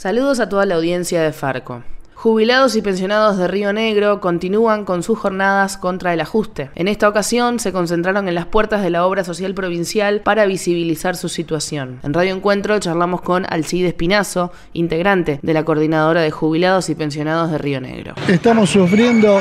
Saludos a toda la audiencia de Farco. Jubilados y pensionados de Río Negro continúan con sus jornadas contra el ajuste. En esta ocasión se concentraron en las puertas de la obra social provincial para visibilizar su situación. En Radio Encuentro charlamos con Alcide Espinazo, integrante de la Coordinadora de Jubilados y Pensionados de Río Negro. Estamos sufriendo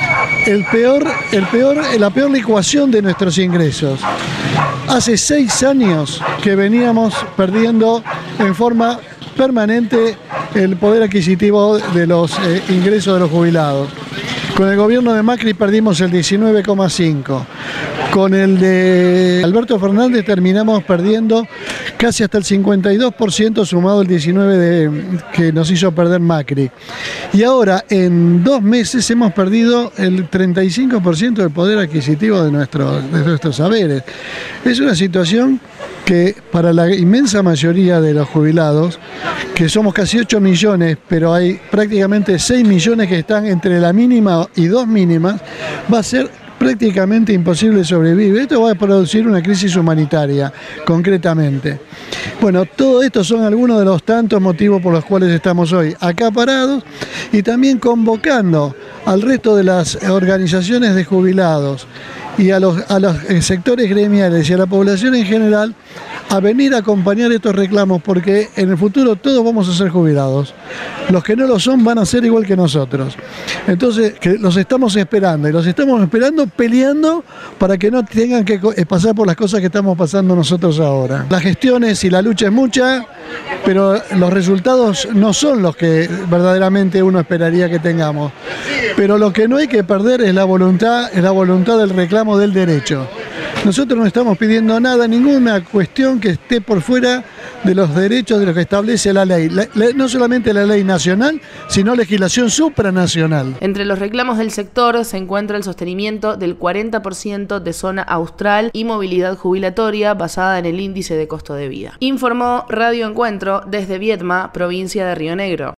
la peor licuación de nuestros ingresos. Hace 6 años que veníamos perdiendo en forma permanente el poder adquisitivo de los ingresos de los jubilados. Con el gobierno de Macri perdimos el 19,5%. Con el de Alberto Fernández terminamos perdiendo casi hasta el 52% sumado el 19% que nos hizo perder Macri. Y ahora en 2 meses hemos perdido el 35% del poder adquisitivo de nuestros saberes. Es una situación que para la inmensa mayoría de los jubilados, que somos casi 8 millones, pero hay prácticamente 6 millones que están entre la mínima y 2 mínimas, va a ser prácticamente imposible sobrevivir. Esto va a producir una crisis humanitaria, concretamente. Bueno, todo esto son algunos de los tantos motivos por los cuales estamos hoy acá parados y también convocando al resto de las organizaciones de jubilados y a los sectores gremiales y a la población en general a venir a acompañar estos reclamos, porque en el futuro todos vamos a ser jubilados. Los que no lo son van a ser igual que nosotros. Entonces, que los estamos esperando, y los estamos esperando peleando para que no tengan que pasar por las cosas que estamos pasando nosotros ahora. Las gestiones y la lucha es mucha, pero los resultados no son los que verdaderamente uno esperaría que tengamos. Pero lo que no hay que perder es la voluntad del reclamo del derecho. Nosotros no estamos pidiendo nada, ninguna cuestión que esté por fuera de los derechos de lo que establece la ley. No solamente la ley nacional, sino legislación supranacional. Entre los reclamos del sector se encuentra el sostenimiento del 40% de zona austral y movilidad jubilatoria basada en el índice de costo de vida. Informó Radio Encuentro desde Viedma, provincia de Río Negro.